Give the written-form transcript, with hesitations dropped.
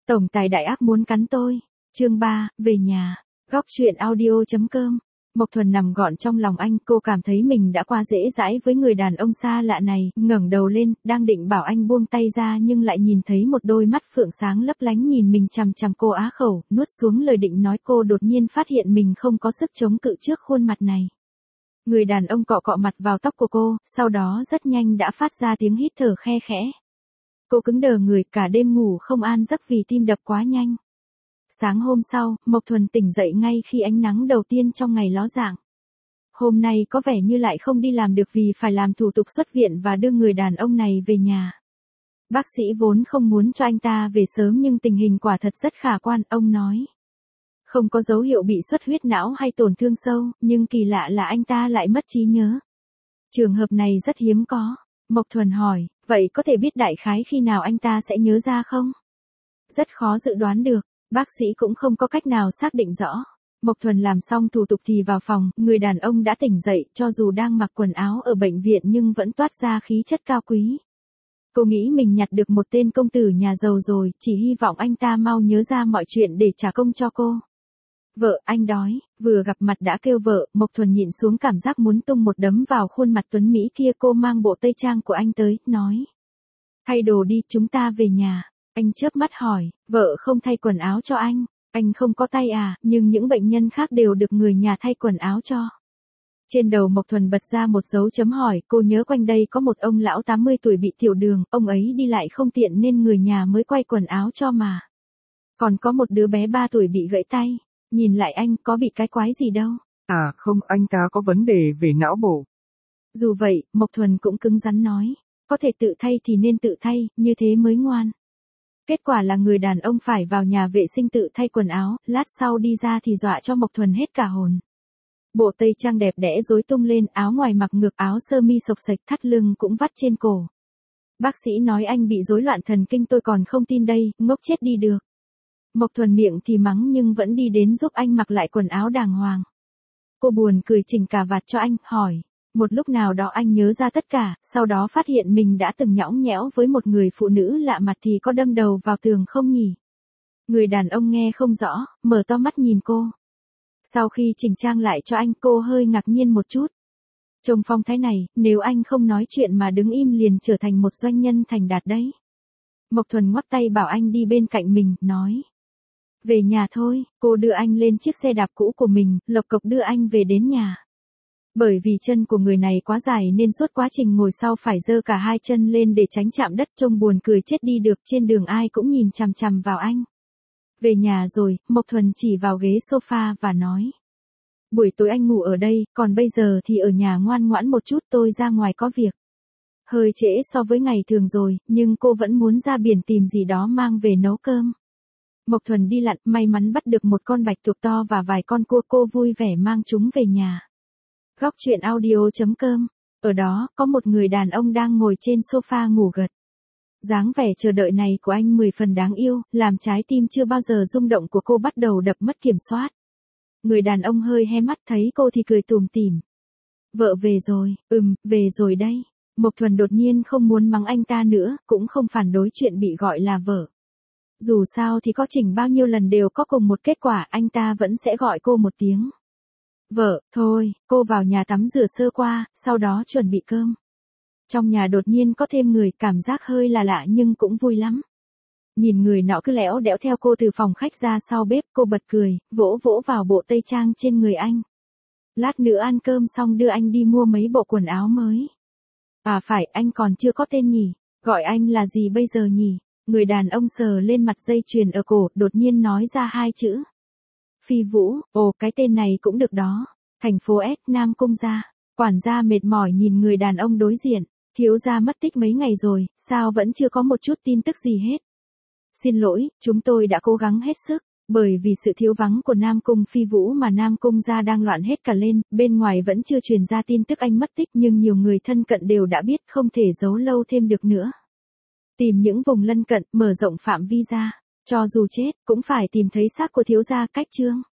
Tổng tài đại ác muốn cắn tôi. Chương 3, về nhà. Góc truyện audio.com. Mộc Thuần nằm gọn trong lòng anh, cô cảm thấy mình đã qua dễ dãi với người đàn ông xa lạ này, ngẩng đầu lên, đang định bảo anh buông tay ra nhưng lại nhìn thấy một đôi mắt phượng sáng lấp lánh nhìn mình chằm chằm cô á khẩu, nuốt xuống lời định nói cô đột nhiên phát hiện mình không có sức chống cự trước khuôn mặt này. Người đàn ông cọ cọ mặt vào tóc của cô, sau đó rất nhanh đã phát ra tiếng hít thở khe khẽ. Cô cứng đờ người, cả đêm ngủ không an giấc vì tim đập quá nhanh. Sáng hôm sau, Mộc Thuần tỉnh dậy ngay khi ánh nắng đầu tiên trong ngày ló dạng. Hôm nay có vẻ như lại không đi làm được vì phải làm thủ tục xuất viện và đưa người đàn ông này về nhà. Bác sĩ vốn không muốn cho anh ta về sớm nhưng tình hình quả thật rất khả quan, ông nói. Không có dấu hiệu bị xuất huyết não hay tổn thương sâu, nhưng kỳ lạ là anh ta lại mất trí nhớ. Trường hợp này rất hiếm có. Mộc Thuần hỏi, vậy có thể biết đại khái khi nào anh ta sẽ nhớ ra không? Rất khó dự đoán được. Bác sĩ cũng không có cách nào xác định rõ. Mộc Thuần làm xong thủ tục thì vào phòng, người đàn ông đã tỉnh dậy, cho dù đang mặc quần áo ở bệnh viện nhưng vẫn toát ra khí chất cao quý. Cô nghĩ mình nhặt được một tên công tử nhà giàu rồi, chỉ hy vọng anh ta mau nhớ ra mọi chuyện để trả công cho cô. Vợ, anh đói. Vừa gặp mặt đã kêu vợ, Mộc Thuần nhịn xuống cảm giác muốn tung một đấm vào khuôn mặt tuấn Mỹ kia. Cô mang bộ tây trang của anh tới, nói. Thay đồ đi, chúng ta về nhà. Anh chớp mắt hỏi, vợ không thay quần áo cho anh không có tay à, nhưng những bệnh nhân khác đều được người nhà thay quần áo cho. Trên đầu Mộc Thuần bật ra một dấu chấm hỏi, cô nhớ quanh đây có một ông lão 80 tuổi bị tiểu đường, ông ấy đi lại không tiện nên người nhà mới quay quần áo cho mà. Còn có một đứa bé 3 tuổi bị gãy tay, nhìn lại anh có bị cái quái gì đâu. À không, anh ta có vấn đề về não bộ. Dù vậy, Mộc Thuần cũng cứng rắn nói, có thể tự thay thì nên tự thay, như thế mới ngoan. Kết quả là người đàn ông phải vào nhà vệ sinh tự thay quần áo, lát sau đi ra thì dọa cho Mộc Thuần hết cả hồn. Bộ tây trang đẹp đẽ rối tung lên, áo ngoài mặc ngược, áo sơ mi xộc xệch, thắt lưng cũng vắt trên cổ. Bác sĩ nói anh bị rối loạn thần kinh, tôi còn không tin đây, ngốc chết đi được. Mộc Thuần miệng thì mắng nhưng vẫn đi đến giúp anh mặc lại quần áo đàng hoàng. Cô buồn cười chỉnh cà vạt cho anh, hỏi. Một lúc nào đó anh nhớ ra tất cả, sau đó phát hiện mình đã từng nhõng nhẽo với một người phụ nữ lạ mặt thì có đâm đầu vào tường không nhỉ? Người đàn ông nghe không rõ, mở to mắt nhìn cô. Sau khi chỉnh trang lại cho anh, cô hơi ngạc nhiên một chút. Trông phong thái này, nếu anh không nói chuyện mà đứng im liền trở thành một doanh nhân thành đạt đấy. Mộc Thuần ngoắc tay bảo anh đi bên cạnh mình, nói. Về nhà thôi, cô đưa anh lên chiếc xe đạp cũ của mình, lộc cộc đưa anh về đến nhà. Bởi vì chân của người này quá dài nên suốt quá trình ngồi sau phải giơ cả hai chân lên để tránh chạm đất, trông buồn cười chết đi được, trên đường ai cũng nhìn chằm chằm vào anh. Về nhà rồi, Mộc Thuần chỉ vào ghế sofa và nói. Buổi tối anh ngủ ở đây, còn bây giờ thì ở nhà ngoan ngoãn một chút, tôi ra ngoài có việc. Hơi trễ so với ngày thường rồi, nhưng cô vẫn muốn ra biển tìm gì đó mang về nấu cơm. Mộc Thuần đi lặn, may mắn bắt được một con bạch tuộc to và vài con cua, cô vui vẻ mang chúng về nhà. Góc truyện audio.com. Ở đó, có một người đàn ông đang ngồi trên sofa ngủ gật. Dáng vẻ chờ đợi này của anh 10 phần đáng yêu, làm trái tim chưa bao giờ rung động của cô bắt đầu đập mất kiểm soát. Người đàn ông hơi hé mắt thấy cô thì cười tủm tỉm. Vợ về rồi, về rồi đây. Mộc Thuần đột nhiên không muốn mắng anh ta nữa, cũng không phản đối chuyện bị gọi là vợ. Dù sao thì có chỉnh bao nhiêu lần đều có cùng một kết quả, anh ta vẫn sẽ gọi cô một tiếng. Vợ, thôi, cô vào nhà tắm rửa sơ qua, sau đó chuẩn bị cơm. Trong nhà đột nhiên có thêm người, cảm giác hơi là lạ nhưng cũng vui lắm. Nhìn người nọ cứ lẽo đẽo theo cô từ phòng khách ra sau bếp, cô bật cười, vỗ vỗ vào bộ tây trang trên người anh. Lát nữa ăn cơm xong đưa anh đi mua mấy bộ quần áo mới. À phải, anh còn chưa có tên nhỉ, gọi anh là gì bây giờ nhỉ? Người đàn ông sờ lên mặt dây chuyền ở cổ, đột nhiên nói ra hai chữ. Phi Vũ, ồ cái tên này cũng được đó. Thành phố S, Nam Cung gia. Quản gia mệt mỏi nhìn người đàn ông đối diện. Thiếu gia mất tích mấy ngày rồi, sao vẫn chưa có một chút tin tức gì hết? Xin lỗi, chúng tôi đã cố gắng hết sức. Bởi vì sự thiếu vắng của Nam Cung Phi Vũ mà Nam Cung gia đang loạn hết cả lên, bên ngoài vẫn chưa truyền ra tin tức anh mất tích nhưng nhiều người thân cận đều đã biết, không thể giấu lâu thêm được nữa. Tìm những vùng lân cận, mở rộng phạm vi ra. Cho dù chết, cũng phải tìm thấy xác của thiếu gia, cách chương.